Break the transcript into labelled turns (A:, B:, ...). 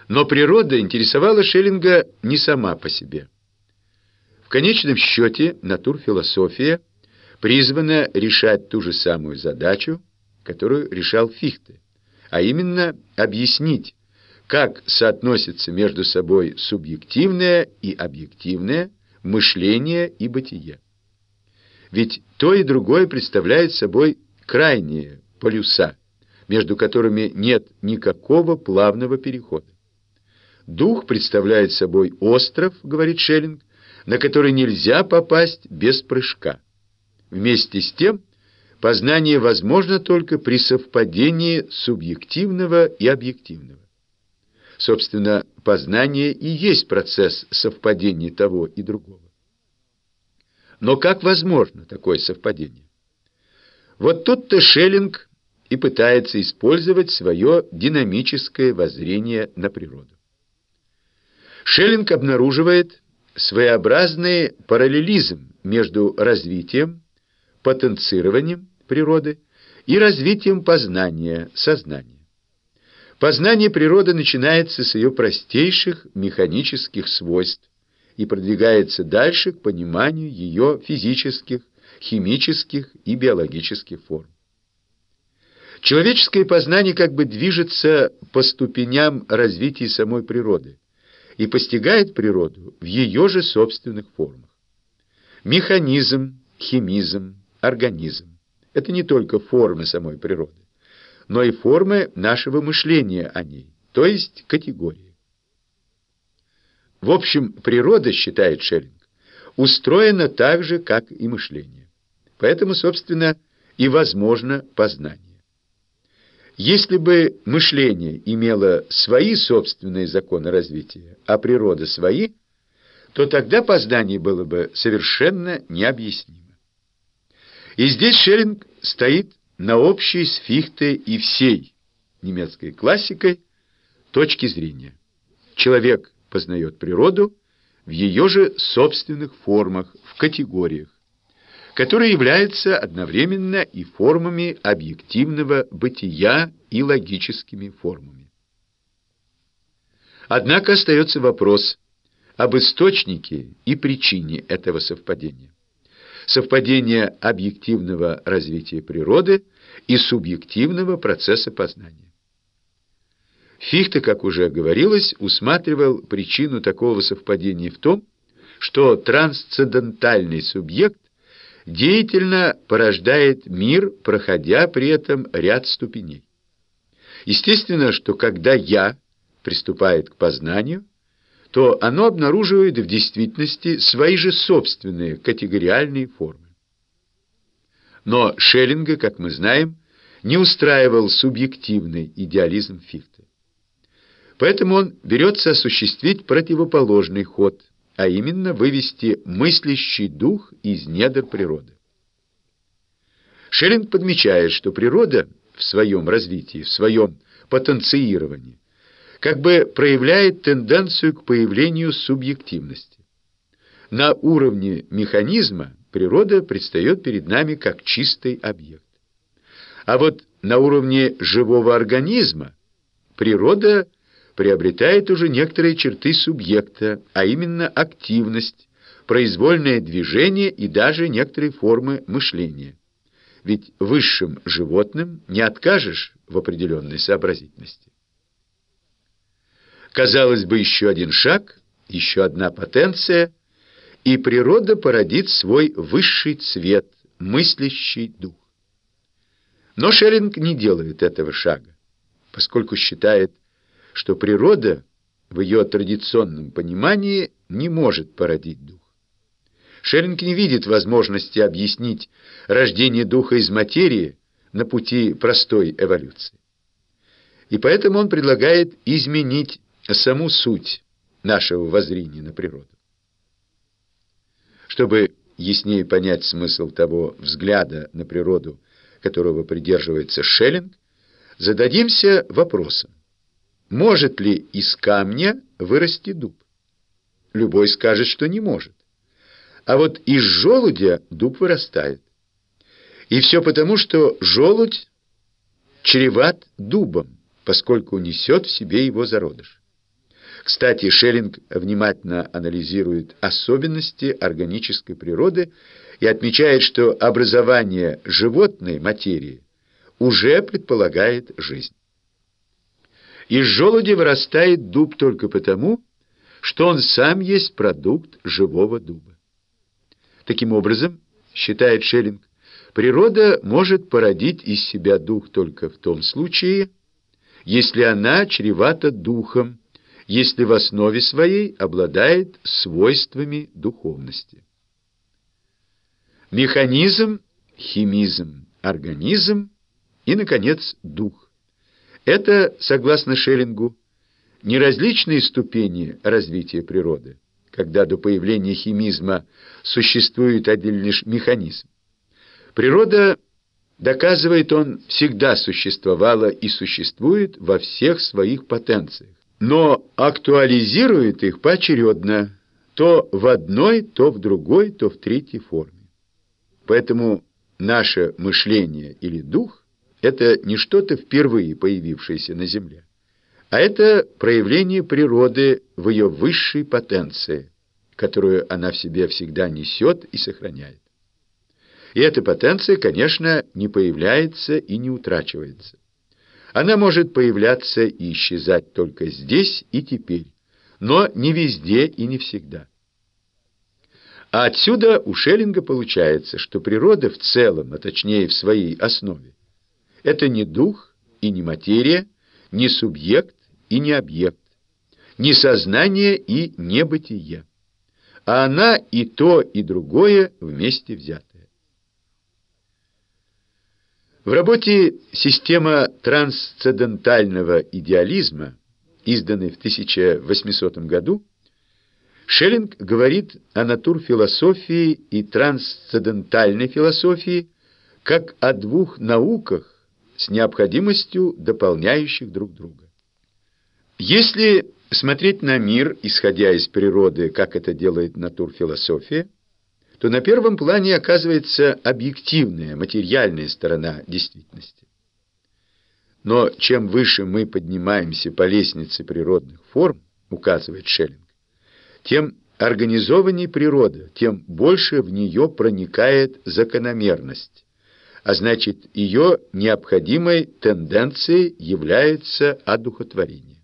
A: Но природа интересовала Шеллинга не сама по себе. В конечном счете натурфилософия призвана решать ту же самую задачу, которую решал Фихте, а именно объяснить, как соотносятся между собой субъективное и объективное, мышление и бытие. Ведь то и другое представляет собой крайние полюса, между которыми нет никакого плавного перехода. Дух представляет собой остров, говорит Шеллинг, на который нельзя попасть без прыжка. Вместе с тем, познание возможно только при совпадении субъективного и объективного. Собственно, познание и есть процесс совпадения того и другого. Но как возможно такое совпадение? Вот тут-то Шеллинг и пытается использовать свое динамическое воззрение на природу. Шеллинг обнаруживает своеобразный параллелизм между развитием, потенцированием природы и развитием познания, сознания. Познание природы начинается с ее простейших механических свойств и продвигается дальше к пониманию ее физических, химических и биологических форм. Человеческое познание как бы движется по ступеням развития самой природы и постигает природу в ее же собственных формах. Механизм, химизм, организм – это не только формы самой природы, но и формы нашего мышления о ней, то есть категории. В общем, природа, считает Шеллинг, устроена так же, как и мышление. Поэтому, собственно, и возможно познание. Если бы мышление имело свои собственные законы развития, а природа свои, то тогда познание было бы совершенно необъяснимо. И здесь Шеллинг стоит на общей с Фихте и всей немецкой классикой точки зрения. Человек познает природу в ее же собственных формах, в категориях, которые являются одновременно и формами объективного бытия и логическими формами. Однако остается вопрос об источнике и причине этого совпадения. Совпадение объективного развития природы и субъективного процесса познания. Фихте, как уже говорилось, усматривал причину такого совпадения в том, что трансцендентальный субъект деятельно порождает мир, проходя при этом ряд ступеней. Естественно, что когда «я» приступает к познанию, то оно обнаруживает в действительности свои же собственные категориальные формы. Но Шеллинга, как мы знаем, не устраивал субъективный идеализм Фихте. Поэтому он берется осуществить противоположный ход, а именно вывести мыслящий дух из недр природы. Шеллинг подмечает, что природа в своем развитии, в своем потенцировании, как бы проявляет тенденцию к появлению субъективности. На уровне механизма природа предстает перед нами как чистый объект. А вот на уровне живого организма природа приобретает уже некоторые черты субъекта, а именно активность, произвольное движение и даже некоторые формы мышления. Ведь высшим животным не откажешь в определенной сообразительности. Казалось бы, еще один шаг, еще одна потенция, и природа породит свой высший цвет, мыслящий дух. Но Шеллинг не делает этого шага, поскольку считает, что природа в ее традиционном понимании не может породить дух. Шеллинг не видит возможности объяснить рождение духа из материи на пути простой эволюции. И поэтому он предлагает изменить саму суть нашего воззрения на природу. Чтобы яснее понять смысл того взгляда на природу, которого придерживается Шеллинг, зададимся вопросом: может ли из камня вырасти дуб? Любой скажет, что не может. А вот из желудя дуб вырастает. И все потому, что желудь чреват дубом, поскольку несет в себе его зародыш. Кстати, Шеллинг внимательно анализирует особенности органической природы и отмечает, что образование животной материи уже предполагает жизнь. Из желуди вырастает дуб только потому, что он сам есть продукт живого дуба. Таким образом, считает Шеллинг, природа может породить из себя дух только в том случае, если она чревата духом, если в основе своей обладает свойствами духовности. Механизм, химизм, организм и, наконец, дух. Это, согласно Шеллингу, не различные ступени развития природы, когда до появления химизма существует один лишь механизм. Природа, доказывает он, всегда существовала и существует во всех своих потенциях, но актуализирует их поочередно, то в одной, то в другой, то в третьей форме. Поэтому наше мышление или дух – это не что-то впервые появившееся на Земле, а это проявление природы в ее высшей потенции, которую она в себе всегда несет и сохраняет. И эта потенция, конечно, не появляется и не утрачивается. Она может появляться и исчезать только здесь и теперь, но не везде и не всегда. А отсюда у Шеллинга получается, что природа в целом, а точнее в своей основе, это не дух и не материя, не субъект и не объект, не сознание и не бытие, а она и то, и другое вместе взятое. В работе «Система трансцендентального идеализма», изданной в 1800 году, Шеллинг говорит о натурфилософии и трансцендентальной философии как о двух науках с необходимостью дополняющих друг друга. Если смотреть на мир, исходя из природы, как это делает натурфилософия, то на первом плане оказывается объективная, материальная сторона действительности. Но чем выше мы поднимаемся по лестнице природных форм, указывает Шеллинг, тем организованнее природа, тем больше в нее проникает закономерность, а значит, ее необходимой тенденцией является одухотворение.